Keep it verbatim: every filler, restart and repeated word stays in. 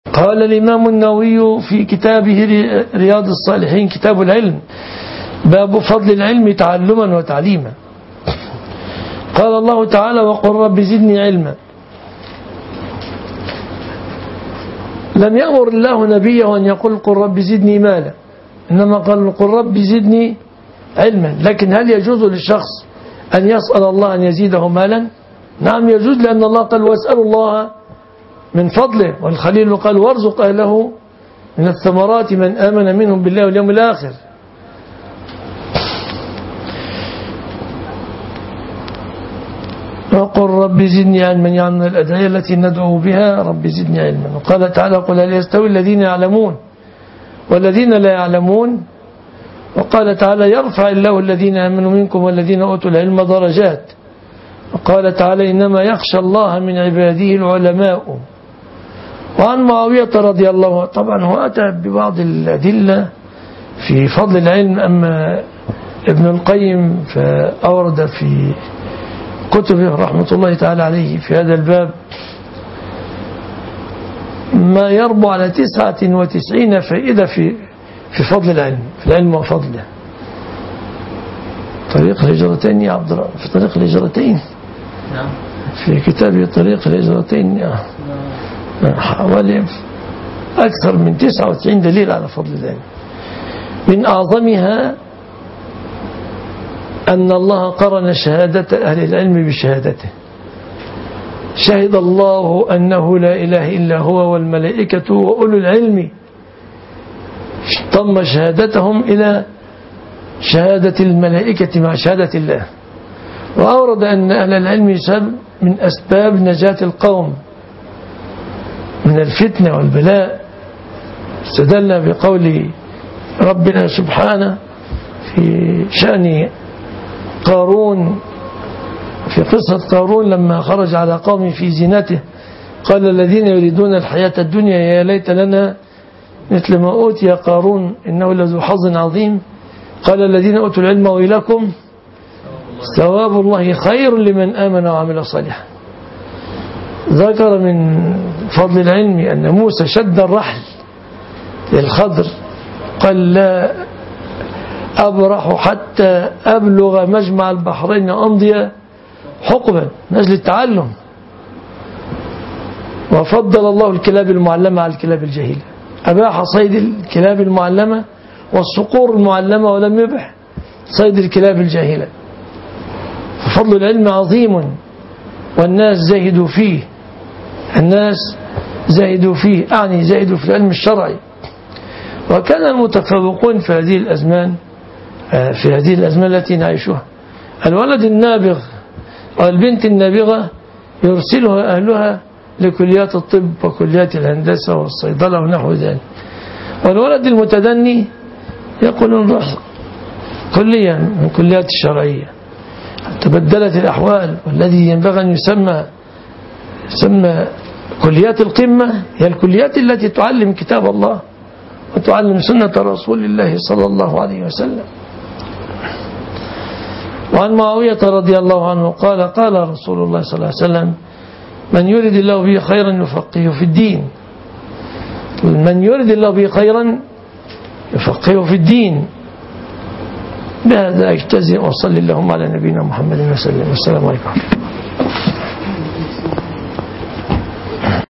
قال الإمام النووي في كتابه رياض الصالحين كتاب العلم باب فضل العلم تعلما وتعليما. قال الله تعالى وقل رب زدني علما. لم يأمر الله نبيه أن يقول قل رب زدني مالا، إنما قال قل رب زدني علما. لكن هل يجوز للشخص أن يسأل الله أن يزيده مالا؟ نعم يجوز، لأن الله قال واسألوا الله من فضله، والخليل قال وارزق أهله من الثمرات من آمن منهم بالله واليوم الآخر. وقل رب زدني علما يعني من الأدعية التي ندعو بها رب زدني علما. وقال تعالى قل هل يستوي الذين يعلمون والذين لا يعلمون. وقال تعالى يرفع الله الذين آمنوا منكم والذين أوتوا العلم درجات. وقال تعالى إنما يخشى الله من عباده العلماء. وعن معاوية رضي الله عنه، طبعا هو أتى ببعض الأدلة في فضل العلم، أما ابن القيم فأورد في كتبه رحمة الله تعالى عليه في هذا الباب ما يربو على تسعة وتسعين فائدة في في فضل العلم، في العلم وفضله. طريق الهجرتين يا عبد الله، في طريق الهجرتين في كتاب طريق الهجرتين حوالي أكثر من تسعة وتسعين دليل على فضل العلم. من أعظمها أن الله قرن شهادة أهل العلم بشهادته. شهد الله أنه لا إله إلا هو والملائكة وأولو العلم، ضم شهادتهم إلى شهادة الملائكة مع شهادة الله. وأورد أن أهل العلم سبب من أسباب نجاة القوم من الفتنة والبلاء. استدل بقول ربنا سبحانه في شأن قارون، في قصة قارون لما خرج على قوم في زينته قال الذين يريدون الحياة الدنيا يا ليت لنا مثل ما أوتي قارون إنه لذو حظ عظيم. قال الذين أوتوا العلم ويلكم ثواب الله خير لمن آمن وعمل صالحا. ذكر من فضل العلم أن موسى شد الرحل للخضر قال لا أبرح حتى أبلغ مجمع البحرين أمضي حقبا من أجل التعلم. وفضل الله الكلاب المعلمة على الكلاب الجهيلة، أباح صيد الكلاب المعلمة والصقور المعلمة ولم يبح صيد الكلاب الجاهلة. ففضل العلم عظيم والناس زاهدوا فيه، الناس زاهدوا فيه أعني زاهدوا في العلم الشرعي. وكان المتفوقون في هذه الأزمان في هذه الأزمان التي نعيشها الولد النابغ والبنت النابغة يرسلها أهلها لكليات الطب وكليات الهندسة والصيدلة ونحو ذلك، والولد المتدني يقولون روح كلية من كليات الشرعية. تبدلت الأحوال، والذي ينبغي أن يسمى يسمى كليات القمة هي الكليات التي تعلم كتاب الله وتعلم سنة رسول الله صلى الله عليه وسلم. وعن معاوية رضي الله عنه قال قال رسول الله صلى الله عليه وسلم من يريد الله به خيرا يفقهه في الدين. من يريد الله به خيرا يفقهه في الدين. بهذا اجتزئ وصلي اللهم على نبينا محمد وسلم. والسلام عليكم.